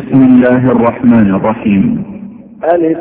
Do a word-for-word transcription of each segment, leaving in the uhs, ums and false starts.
بسم الله الرحمن الرحيم. ألف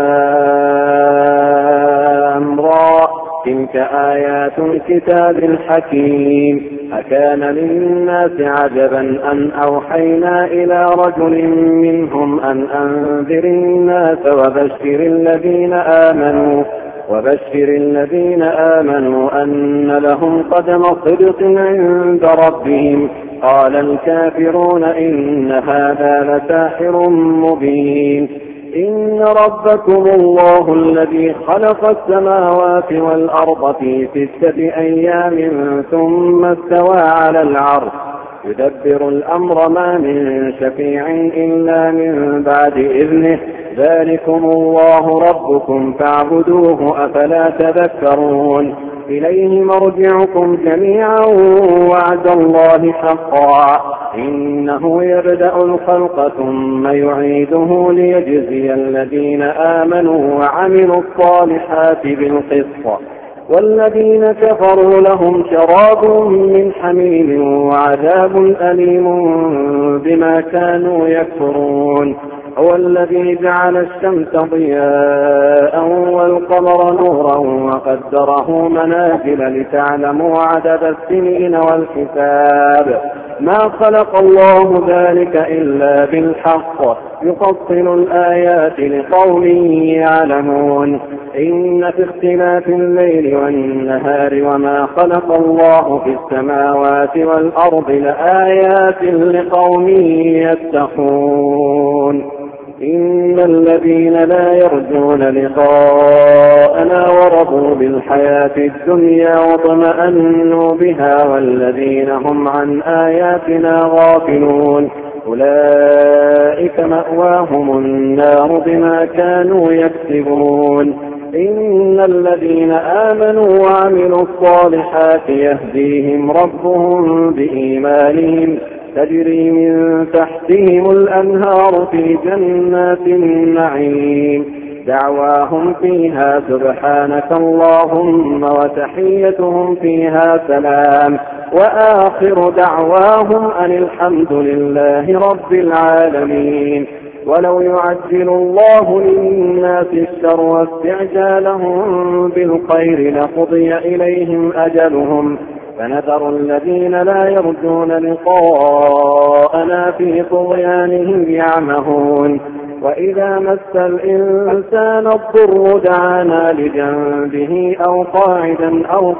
لام را تلك آيات الكتاب الحكيم. أكان للناس عجبا أن أوحينا إلى رجل منهم أن أنذر الناس وبشر الذين آمنوا وبشر الذين آمنوا أن لهم قدم صدق عند ربهم. قال الكافرون إن هذا لساحر مبين. إن ربكم الله الذي خلق السماوات والأرض في ستة أيام ثم استوى على العرش يدبر الأمر ما من شفيع إلا من بعد إذنه. ذلكم الله ربكم فاعبدوه أفلا تذكرون. إليه مرجعكم جميعا وعد الله حقا. إنه يبدأ الخلق ثم يعيده ليجزي الذين آمنوا وعملوا الصالحات بالقسط والذين كفروا لهم شراب من حميم وعذاب أليم بما كانوا يكفرون. هو الذي جعل الشمس ضياء والقمر نورا وقدره منازل لتعلموا عدد السنين والحساب. ما خلق الله ذلك إلا بالحق يفصل الآيات لقوم يعلمون. إن في اختلاف الليل والنهار وما خلق الله في السماوات والأرض لآيات لقوم يتقون. إن الذين لا يرجون لقاءنا ورضوا بالحياة الدنيا واطمأنوا بها والذين هم عن آياتنا غافلون أولئك مأواهم النار بما كانوا يكسبون. إن الذين آمنوا وعملوا الصالحات يهديهم ربهم بإيمانهم تجري من تحتهم الأنهار في جنات النعيم. دعواهم فيها سبحانك اللهم وتحيتهم فيها سلام وآخر دعواهم أن الحمد لله رب العالمين. ولو يعجل الله للناس الشر واستعجالهم بالخير لقضي إليهم أجلهم فنذر الذين لا يرجون لقاءنا في طغيانهم يعمهون. وإذا مس الإنسان الضر دعانا لجنبه أو قاعدا أو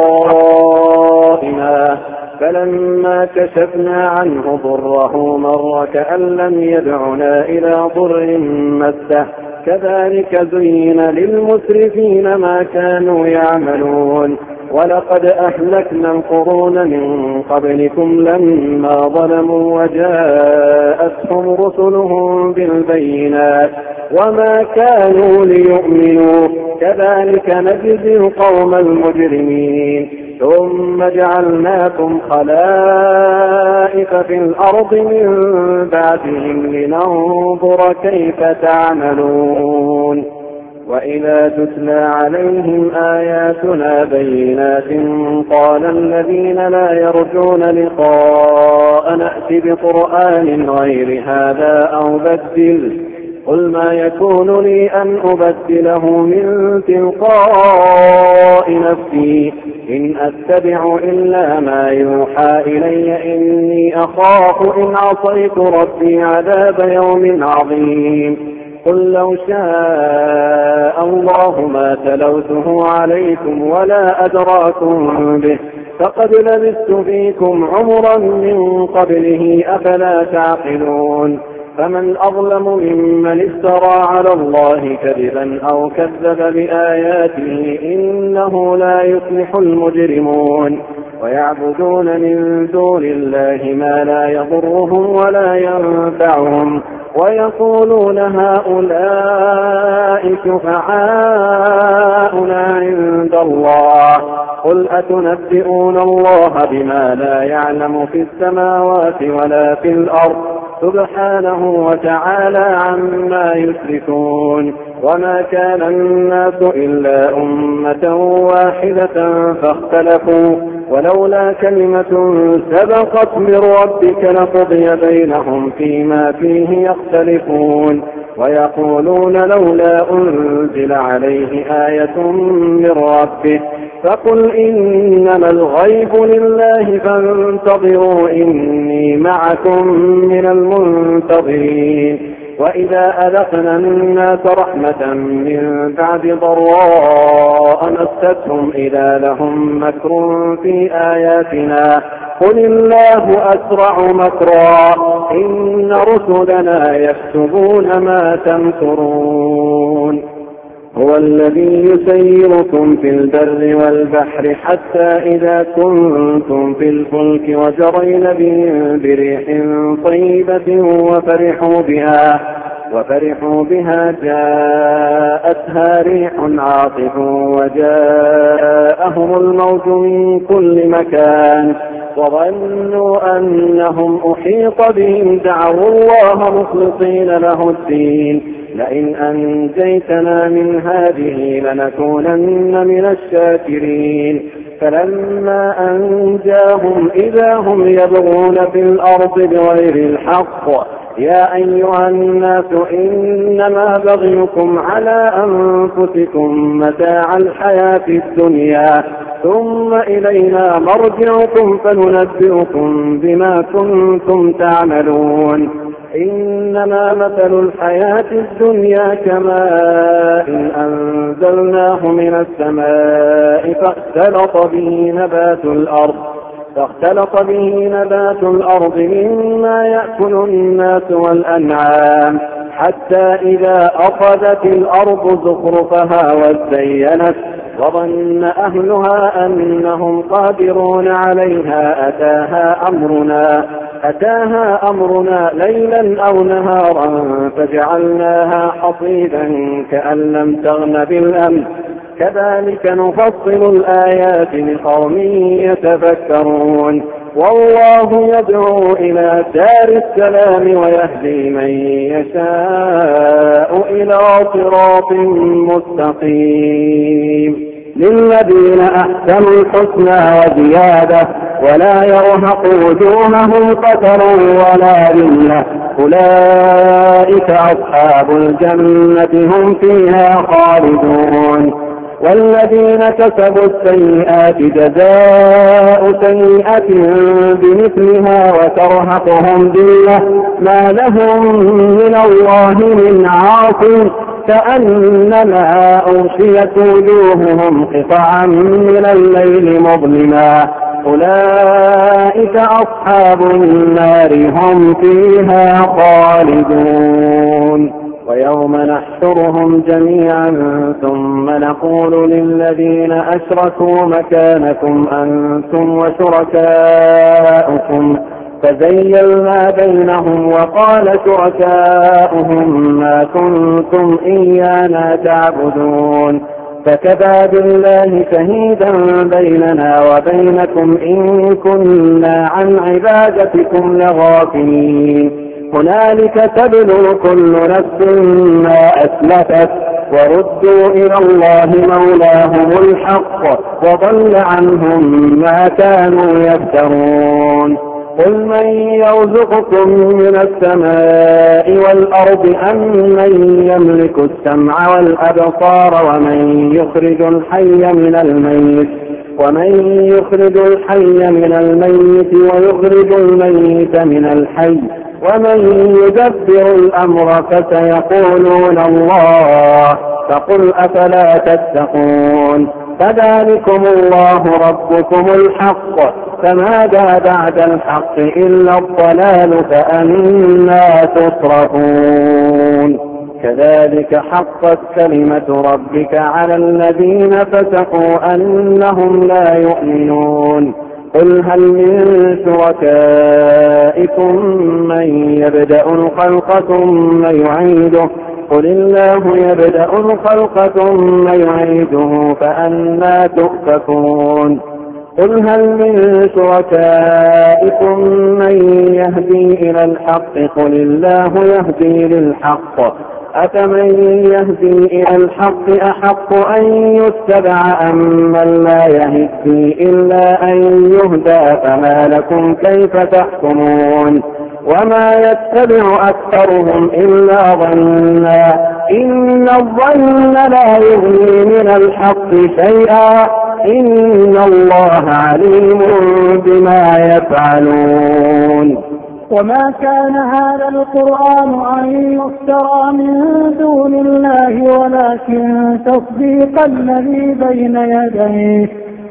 قائما فلما كشفنا عنه ضره مر كأن لم يدعنا إلى ضر مسه. كذلك زين للمسرفين ما كانوا يعملون. ولقد أهلكنا القرون من قبلكم لما ظلموا وجاءتهم رسلهم بالبينات وما كانوا ليؤمنوا كذلك نجزي القوم المجرمين. ثم جعلناكم خلائف في الأرض من بعدهم لننظر كيف تعملون. وإذا تتلى عليهم آياتنا بينات قال الذين لا يرجون لقاء نأتي بقرآن غير هذا أو بدل. قل ما يكون لي أن أبدله من تلقاء نفسي إن أتبع إلا ما يوحى إلي إني أخاف إن عصيت ربي عذاب يوم عظيم. قل لو شاء الله ما تلوته عليكم ولا أدراكم به فقد لبثت فيكم عمرا من قبله أفلا تعقلون. فمن أظلم ممن افترى على الله كذبا أو كذب بآياته إنه لا يفلح المجرمون. ويعبدون من دون الله ما لا يضرهم ولا ينفعهم ويقولون هؤلاء شفعاؤنا عند الله. قل أتنبئون الله بما لا يعلم في السماوات ولا في الأرض سبحانه وتعالى عما يشركون. وما كان الناس إلا أمة واحدة فاختلفوا ولولا كلمة سبقت من ربك لقضي بينهم فيما فيه يختلفون ويقولون لولا أنزل عليه آية من ربه فقل إنما الغيب لله فانتظروا إني معكم من المنتظرين وإذا أذقنا الناس رحمة من بعد ضراء مستهم إذا لهم مكر في آياتنا قل الله أسرع مكرا إن رسلنا يكتبون ما تمكرون هو الذي يسيركم في البر والبحر حتى إذا كنتم في الفلك وجرين بهم بريح طيبة وفرحوا بها وفرحوا بها جاءتها ريح عاصف وجاءهم الموج من كل مكان وظنوا أنهم أحيط بهم دعوا الله مخلصين له الدين لئن أنجيتنا من هذه لنكونن من الشاكرين فلما أنجاهم إذا هم يبغون في الأرض بغير الحق يا أيها الناس إنما بغيكم على أنفسكم متاع الحياة الدنيا ثم إلينا مرجعكم فننبئكم بما كنتم تعملون إنما مثل الحياة الدنيا كماء أنزلناه من السماء فاختلط به نبات الأرض فاختلط به نبات الأرض مما يأكل الناس والأنعام حتى إذا أخذت الأرض زخرفها وزينت وظن أهلها أنهم قادرون عليها أتاها أمرنا أتاها أمرنا ليلا أو نهارا فجعلناها حصيدا كأن لم تغن بالأمس كذلك نفصل الآيات لقوم يتفكرون والله يدعو إلى دار السلام ويهدي من يشاء إلى صراط مستقيم للذين أحسنوا الحسنى وزيادة ولا يرهق وجوههم قتر ولا ذلة أولئك أصحاب الجنة هم فيها خالدون والذين كسبوا السيئات جزاء سيئة بمثلها وترهقهم ذلة ما لهم من الله من عاصم كأنما أغشيت وجوههم قطعا من الليل مظلما أولئك أصحاب النار هم فيها خالدون ويوم نحشرهم جميعا ثم نقول للذين أشركوا مكانكم أنتم وشركاؤكم فزيلنا بينهم وقال شركاؤهم ما كنتم إيانا تعبدون فكفى بالله شهيدا بيننا وبينكم إن كنا عن عبادتكم لغافلين هنالك تبلو كل نفس ما أسلفت وردوا إلى الله مولاهم الحق وضل عنهم ما كانوا يفترون قل من يرزقكم من السماء والأرض أم من يملك السمع والأبصار ومن يخرج الحي من الميت ومن يخرج الحي من الميت ويخرج الميت من الحي ومن يدبر الأمر فسيقولون الله فقل أفلا تتقون فذلكم الله ربكم الحق فماذا بعد الحق إلا الضلال فأنى تصرفون كذلك حقت كلمة ربك على الذين فسقوا أنهم لا يؤمنون قل هل من شركائكم من يبدأ الخلق ثم يعيده قل الله يبدأ الخلق ثم يعيده فأنى تؤفكون قل هل من شركائكم من يهدي إلى الحق قل الله يهدي للحق أفمن يهدي إلى الحق أحق أن يتبع أم من لا يهدي إلا أن يهدى فما لكم كيف تحكمون وما يتبع أكثرهم إلا ظنا إن الظن لا يغني من الحق شيئا إن الله عليم بما يفعلون. وما كان هذا القرآن أن يفترى من دون الله ولكن تصديق الذي بين يديه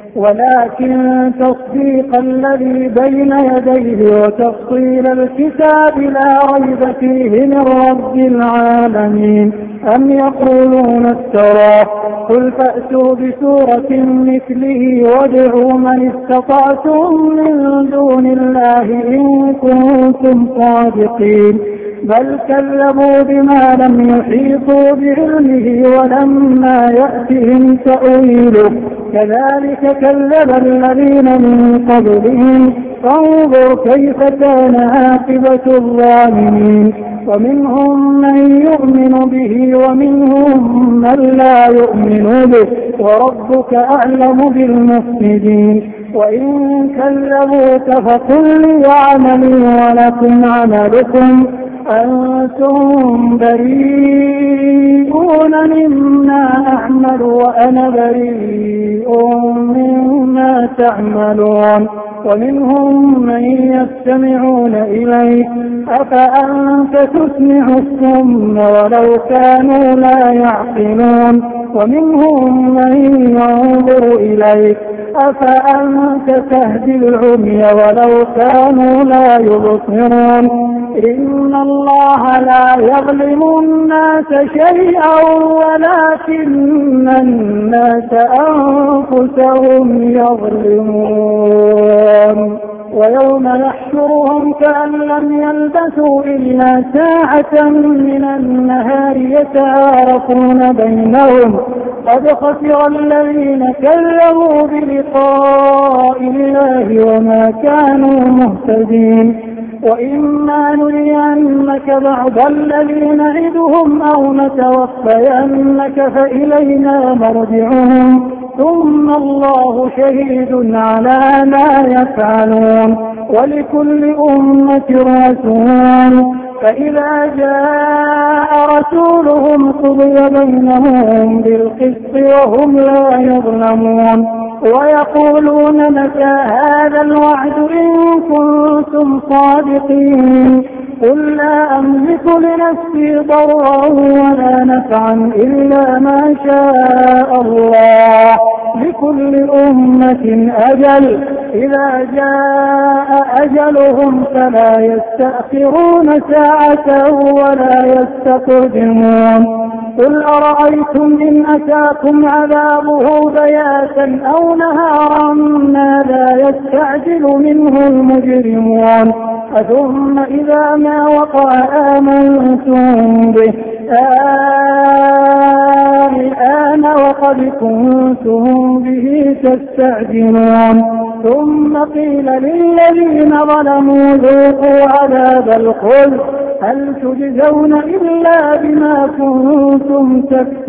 ولكن تصديق الذي بين يديه وتفصيل الكتاب لا ريب فيه من رب العالمين. أم يقولون افتراه قل فأتوا بسورة مثله وادعوا من استطعتم من دون الله إن كنتم صادقين بل كذبوا بما لم يحيطوا بعلمه ولما يأتهم تأويله كذلك كذب الذين من قبلهم فانظر كيف كان عاقبة الظالمين. ومنهم من يؤمن به ومنهم من لا يؤمن به وربك أعلم بالمفسدين. وإن كذبوك فقل لي عملي ولكم عملكم أنتم بريئون مما أعمل وأنا بريء مما تعملون. ومنهم من يستمعون إليك أفأنت تسمع الصم ولو كانوا لا يعقلون. ومنهم من ينظر إليك أفأنت تهدي العمي ولو كانوا لا يبصرون. إن الله لا يظلم الناس شيئا ولكن الناس أنفسهم يظلمون. ويوم يحشرهم كأن لم يلبثوا إلا ساعة من النهار يتعارفون بينهم قد خسر الذين كذبوا بلقاء الله وما كانوا مهتدين. وإما نرينك بعض الذي نعدهم أو نتوفينك فإلينا مرجعهم ثم الله شهيد على ما يفعلون ولكل أمة رسول فإذا جاء رسولهم قضي بينهم بالقسط وهم لا يظلمون. ويقولون متى هذا الوعد إن كنتم صادقين قل لا أملك لنفسي ضرا ولا نفعا إلا ما شاء الله لكل أمة أجل إذا جاء أجلهم فلا يستأخرون ساعة ولا يستقدمون. قل أرأيتم إن أتاكم عذابه بياتا أو نهارا ماذا يستعجل منه المجرمون ثم إذا ما وقع آمنتم به الآن وقد كنتم به تستعجلون. ثم قيل للذين ظلموا ذوقوا عذاب الخلد هل تجزون إلا بما كنتم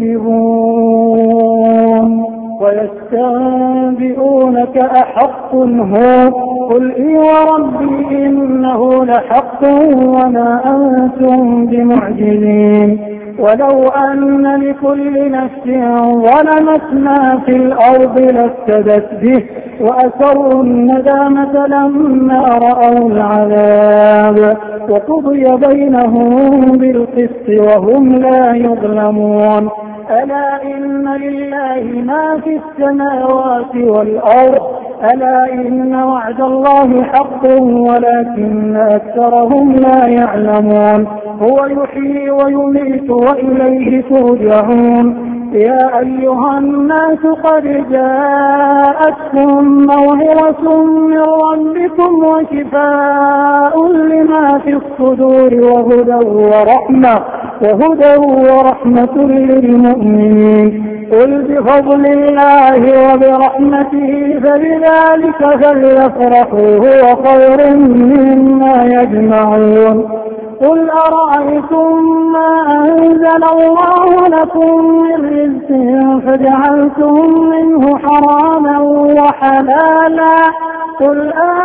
تكسبون. ويستنبئونك أحق هو قل إي وربي إنه لحق وما أنتم بمعجزين. ولو أن لكل نفس ظلمت ما في الأرض لافتدت به وأسروا الندامة لما رأوا العذاب وقضي بينهم بالقسط وهم لا يظلمون. ألا إن لله ما في السماوات والأرض ألا إن وعد الله حق ولكن أكثرهم لا يعلمون. هو يحيي ويميت وإليه ترجعون. يا أيها الناس قد جاءتكم موعظة من ربكم وشفاء لما في الصدور وهدى ورحمة وهدى ورحمة للمؤمنين. قل بفضل الله وبرحمته فبذلك فليفرحوا هو خير مما يجمعون. قل أرأيتم ما أنزل أنزل الله لكم من رزق فجعلتم منه حراما وحلالا قل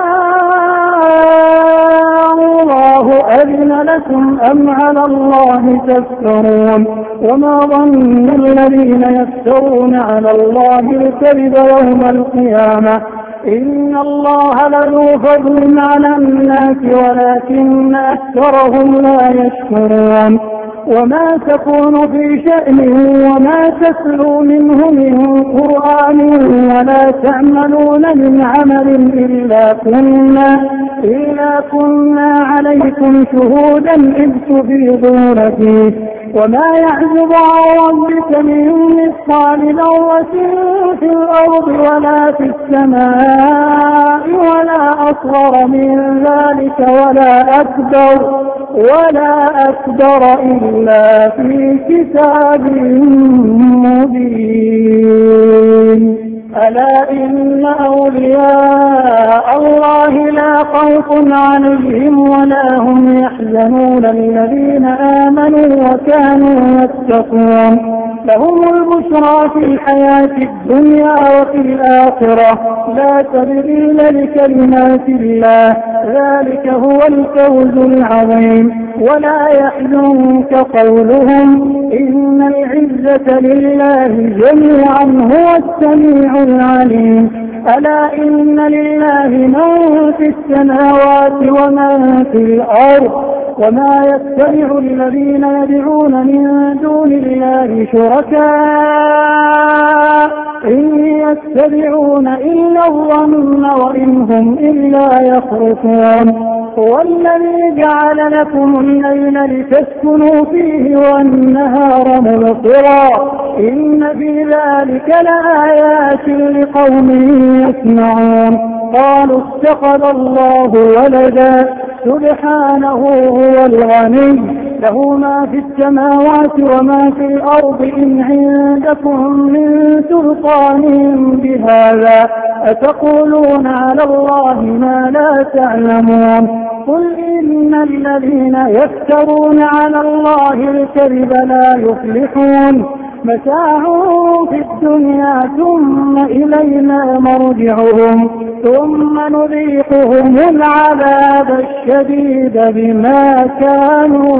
الله أذن لكم أم على الله تفترون وما ظن الذين يفترون على الله الكذب يوم القيامة إن الله لذو فضل على الناس ولكن أكثرهم لا يشكرون وما تكون في شأن وما تتلو منه من قرآن ولا تعملون من عمل إلا كنا, إلا كنا عليكم شهودا إذ تفيضون فيه وما يعزب عن ربك من مثقال ذرة في الأرض ولا في السماء ولا أصغر من ذلك ولا أكبر ولا أكبر إلا في كتاب مبين ألا إن أولياء الله لا خوف عليهم ولا هم يحزنون الذين آمنوا وكانوا يتقون لهم البشرى في الحياة الدنيا وفي الآخرة لا تبديل لكلمات الله ذلك هو الفوز العظيم ولا يحزنك قولهم إن العزة لله جميعا هو السميع العليم ألا إن لله من في السماوات ومن في الأرض وما يتبع الذين يدعون من دون الله شركاء إن يتبعون إلا الظن وإن هم إلا يخرصون هو الذي جعل لكم الليل لتسكنوا فيه والنهار مبصرا إن في ذلك لآيات لقوم يسمعون قالوا اتخذ الله ولدا سبحانه هو الغني له ما في السماوات وما في الأرض إن عندكم من سلطان بهذا أتقولون على الله ما لا تعلمون قل إن الذين يفترون على الله الكذب لا يفلحون متاع في الدنيا ثم إلينا مرجعهم ثم نذيقهم العذاب الشديد بما كانوا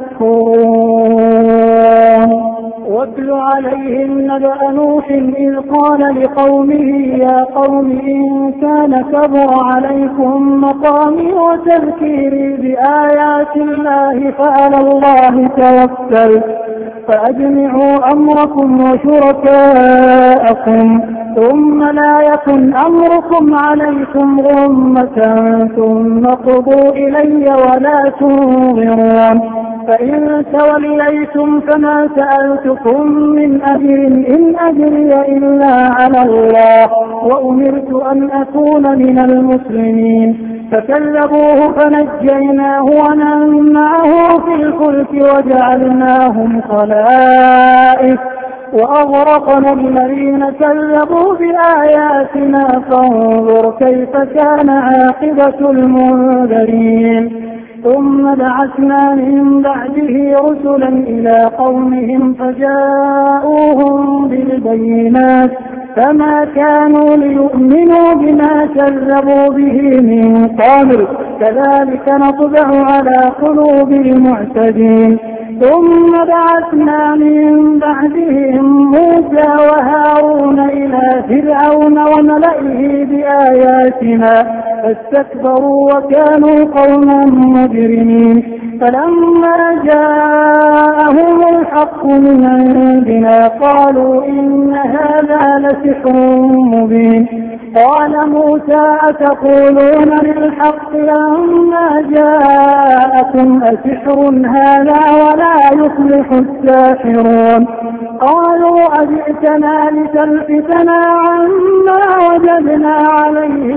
يكفرون واتل عليهم نبأ نوح إذ قال لقومه يا قوم إن كان كبر عليكم مقامي وتذكيري بآيات الله فعلى الله توكل فأجمعوا أمركم وشركاءكم ثم لا يكن أمركم عليكم غمة ثم قضوا إلي ولا تنظرون فإن توليتم فما سألتكم من أجر إن أجري إلا على الله وأمرت أن أكون من المسلمين فكذبوه فنجيناه ومن معه في الفلك وجعلناهم خلائف وأغرقنا الذين كذبوا بآياتنا فانظر كيف كان عاقبة المنذرين ثم بعثنا من بعده رسلا إلى قومهم فجاءوهم بالبينات فما كانوا ليؤمنوا بما كذبوا به من قبل كذلك نطبع على قلوب المعتدين ثم بعثنا من بعدهم موسى وهارون إلى فرعون وملئه بآياتنا فاستكبروا وكانوا قوما مجرمين فلما جاءهم الحق من عندنا قالوا إن هذا لسحر مبين قال موسى أتقولون للحق لما جاءكم أسحر هذا ولا يفلح الساحرون قالوا أجئتنا لتلفتنا عما وجدنا عليه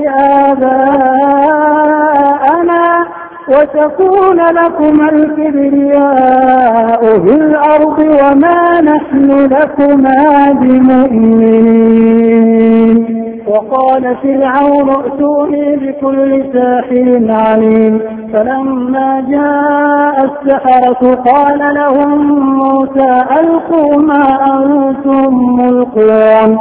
آباءنا وتكون لكم الكبرياء في الأرض وما نحن لكما بمؤمنين وقال فرعون ائتوني بكل ساحر عليم. فلما جاء السحرة قال لهم موسى ألقوا ما أنتم ملقون.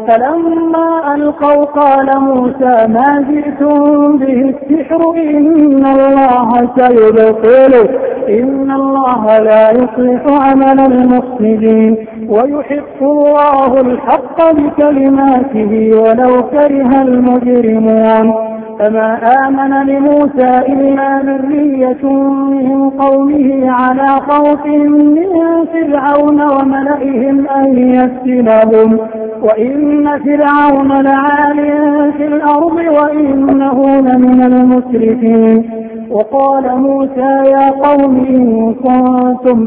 فلما ألقوا قال موسى ما جئتم به السحر إن الله سيبطله إن الله لا يصلح عمل المفسدين ويحق الله الحق بكلماته ولو كره المجرمون. فما آمن لموسى إلا ذرية من قومه على خوف من فرعون وملئهم أن يفتنهم وإن فرعون لعال في الأرض وإنه لمن المسرفين. وقال موسى يا قوم إن كنتم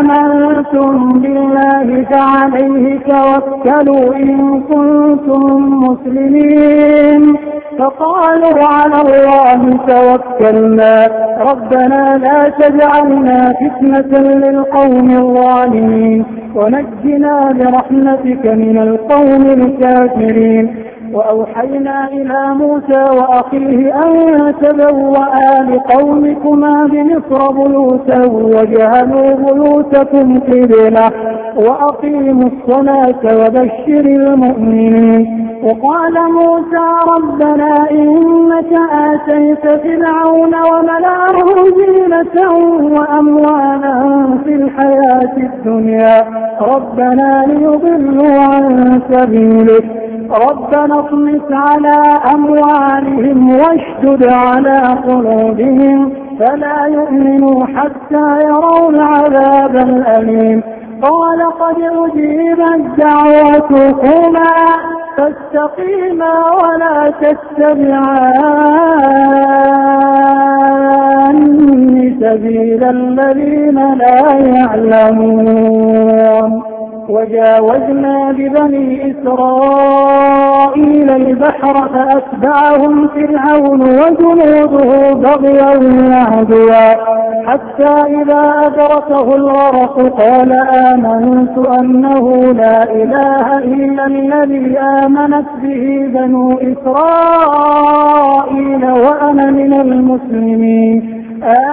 آمنتم بالله فعليه توكلوا إن كنتم مسلمين. فقالوا على الله توكلنا ربنا لا تجعلنا فتنة للقوم الظالمين ونجنا برحمتك من القوم الكافرين. وأوحينا إلى موسى وأخيه أن تبوأ لقومكما بمصر بيوتا وجعلوا بيوتكم قبلة وأقيموا الصلاة وبشر المؤمنين. وقال موسى ربنا إنك آتيت فرعون وملأه زينة وأموالا في الحياة الدنيا ربنا ليضلوا عن سبيلك ربنا اطمس على أموالهم واشدد على قلوبهم فلا يؤمنوا حتى يروا العذاب الأليم. قال قد أجيبت دعوتكما فاستقيما ولا تتبعان سبيل الذين لا يعلمون. وجاوزنا ببني إسرائيل البحر فأتبعهم فرعون وجنوده بغيا وعدوا حتى إذا أدركه الغرق قال آمنت أنه لا إله إلا الذي آمنت به بنو إسرائيل وأنا من المسلمين.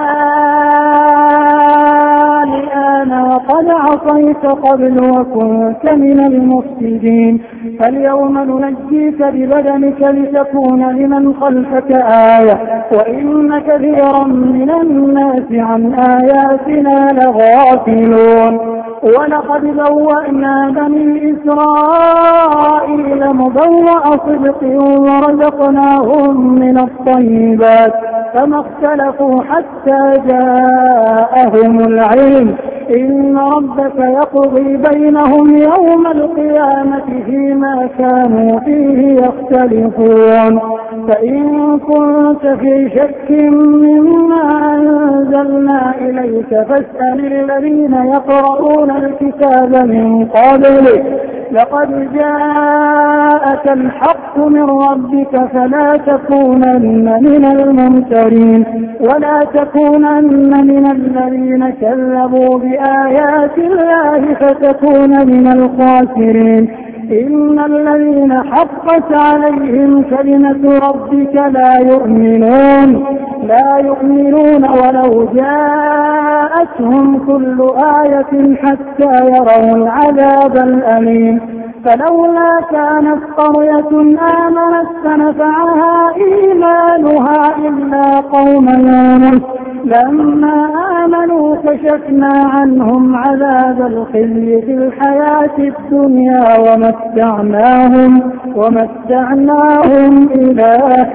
الآن وقد عصيت قبل وكنت من المفسدين فاليوم ننجيك ببدنك لتكون لمن خلفك آية وإن كثيرا من الناس عن آياتنا لغافلون. ولقد بوأنا بني إسرائيل مبوأ صدق ورزقناهم من الطيبات فما اختلفوا حتى جاءهم العلم إن ربك يقضي بينهم يوم القيامة فيما كانوا فيه يختلفون. فإن كنت في شك مما أنزلنا إليك فاسأل الذين يقرؤون الكتاب من قبلك لقد جاءك الحق من ربك فلا تكونن من الممترين ولا تكونن من الذين كذبوا بآيات الله فتكون من الخاسرين. إن الذين حقت عليهم كلمة ربك لا يؤمنون لا يؤمنون ولو جاءتهم كل آية حتى يروا العذاب الأليم. فلولا كانت قرية آمنت فنفعها إيمانها إلا قوم يونس لما آمنوا كشفنا عنهم عذاب الخزي في الحياة الدنيا ومتعناهم ومتعناهم إلى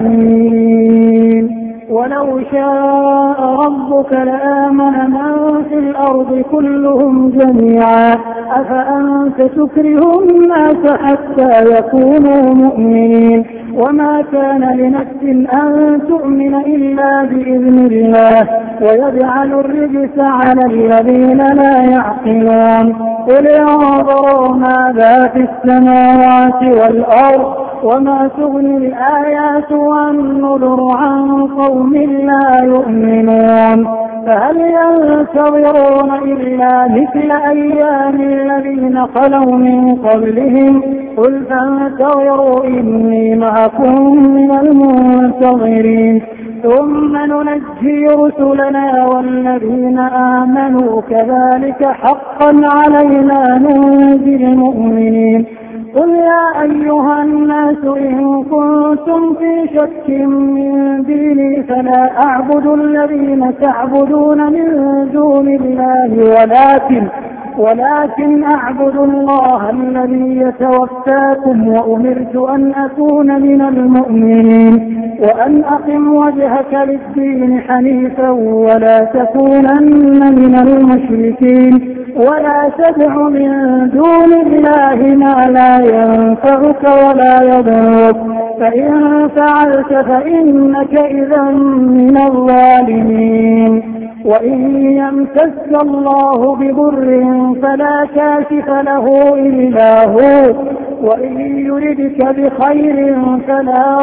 حين. ولو شاء ربك لآمن من في الأرض كلهم جميعا أفأنت تكره الناس حتى يكونوا مؤمنين وما كان لنفس أن تؤمن إلا بإذن الله ويجعل الرجس على الذين لا يعقلون. قل انظروا ماذا في السماوات والأرض وما تغني الآيات والنذر عن قوم لا يؤمنون. فهل ينتظرون إلا مثل أيام الذين خلوا من قبلهم قل فانتظروا إني معكم من المنتظرين ثم ننجي رسلنا والذين آمنوا كذلك حقا علينا ننجي المؤمنين قل يا أيها الناس إن كنتم في شك من ديني فلا أعبد الذين تعبدون من دون الله ولكن ولكن أعبد الله الذي يتوفاكم وأمرت أن أكون من المؤمنين وأن أقم وجهك للدين حنيفا ولا تكونن من المشركين ولا تدع من دون الله ما لا ينفعك ولا يضرك فإن فعلت فإنك إذا من الظالمين وإن يمسك الله بضر فلا كاشف له إلا هو وإن يردك بخير فلا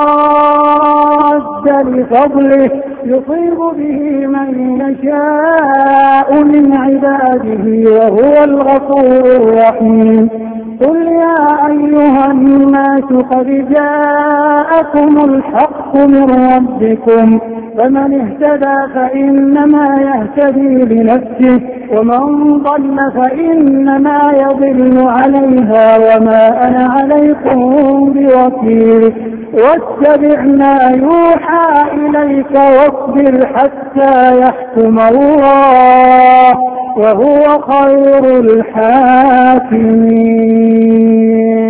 راد لفضله يصيب به من يشاء من عباده وهو الغفور الرحيم قل يا أيها الناس قد جاءكم الحق من ربكم فمن اهتدى فإنما يهتدي لنفسه ومن ضل فإنما يضل عليها وما أنا عليكم بوكيل واتبع ما يوحى إليك واصبر حتى يحكم الله وهو خير الحاكمين.